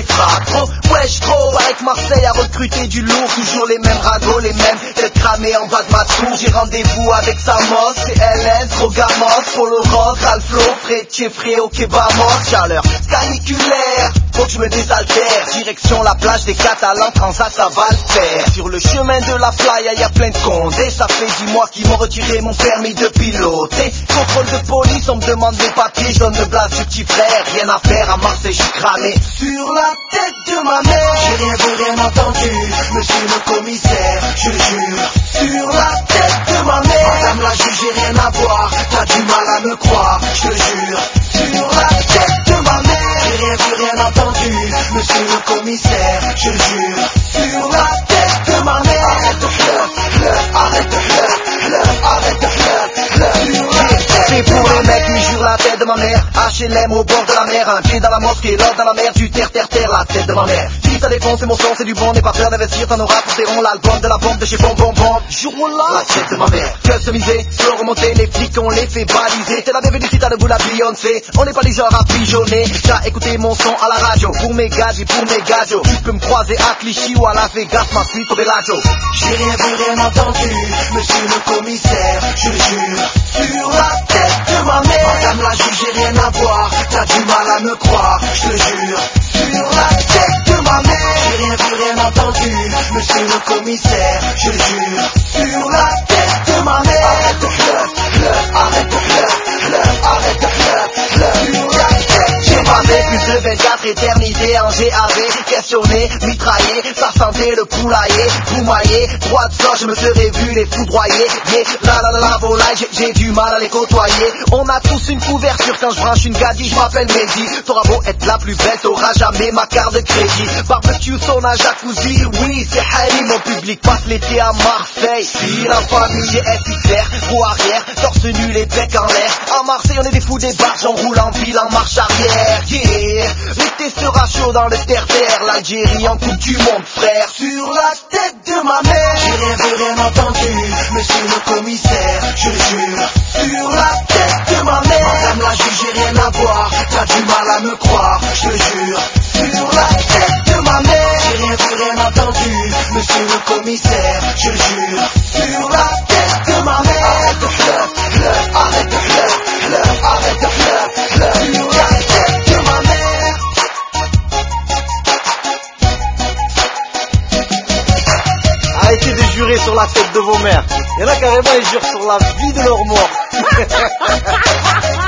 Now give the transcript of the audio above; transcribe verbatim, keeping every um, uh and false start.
frappes trop. Wesh trop, paraît que Marseille a recruté du lourd. Toujours les mêmes ragots, les mêmes têtes cramées en bas de ma tour. J'ai rendez-vous avec Samos, C L N, trop gamos, Polo Rock, Alflo, Frétier, Fréo, Kebamos. Chaleur caniculaire, faut que je me désaltère. Direction la plage des Catalans, Transat, ça va le faire. Sur le chemin de la playa, y'a plein de condés. Ça fait dix mois qu'ils m'ont retiré mon permis de piloter. Contrôle de police, on me demande mes papiers. Je donne le blast du petit frère. Rien à faire, à Marseille, je suis cramé. Sur la tête de ma mère, j'ai rien vu, rien entendu. Monsieur le commissaire, je jure. Sur la tête de ma mère, madame la juge, j'ai rien à voir. T'as du mal à me croire, je te jure. Sur la tête de ma mère, j'ai rien vu, rien entendu. Monsieur le commissaire, je jure. Sur la tête de ma mère, arrête de pleurer, pleurer, arrête de pleurer, pleurer, arrête de pleurer, pleurer. C'est pour les mecs qui jurent la tête de ma mère. H L M au bord de la mer, un pied dans la mosquée, l'autre dans la mer, du terre, terre, terre, la tête de ma mère. Si ça défonce, c'est mon son, c'est du bon, n'aie pas peur d'investir, t'en auras pour tes ronds, l'album de la bombe de chez Bon Bon Bon. Jour-là, la tête de ma mère. Customisé, slow remonté, les flics on les fait baliser. T'es la bienvenue si t'as le bout la Beyoncé. On n'est pas les genres à pigeonner. T'as écouté mon son à la radio, pour mes gages et pour mes gajos. Tu peux me croiser à Clichy ou à Las Vegas, ma suite au Bellagio. J'ai rien vu, rien entendu, monsieur le commissaire, je jure. Sur la tête de ma mère, madame la juge, j'ai rien à voir. T'as du mal à me croire, je te jure. Sur la tête de ma mère, j'ai rien vu, rien entendu, monsieur le commissaire, je jure. Sur la tête de ma mère, arrête de pleurer, pleurer, arrête de pleurer, pleurer, arrête de pleurer, pleurer. Sur la tête, j'ai passé plus de vingt-quatre éternités en G A V, questionné, mitraillé, ça sentait le poulailler, poumaillé, droit de ça, je me serais vu les foudroyer. Yeah, la la la la volaille, j'ai, j'ai du mal à les côtoyer. On a tous une couverture quand je branche une gadie, je m'appelle Mehdi. T'auras beau être la plus belle, t'auras jamais ma carte de crédit. Barbecue, sauna, jacuzzi, oui c'est Harry, mon public passe l'été à Marseille. Si la famille est F X R, roue arrière, torse nu, les becs en l'air. À Marseille on est des fous des barges, on roule en ville en marche arrière. Yeah, l'été sera chaud dans le terre-terre, l'Algérie en coupe du monde frère. Sur la tête de ma mère, j'ai rien vu, rien entendu, monsieur le commissaire, je jure. Sur la tête de ma mère, madame la juge, j'ai rien à voir. T'as du mal à me croire, je te jure. Sur la tête de ma mère, j'ai rien vu, rien entendu, monsieur le commissaire, je jure. Sur la tête de ma mère, arrête de pleurer, pleurer, arrête de pleurer, pleurer, arrête de pleurer, pleurer. Sur la tête de ma mère. Arrêtez de jurer sur la tête de vos mères. Il y en a carrément, ils jurent sur la vie de leur mort.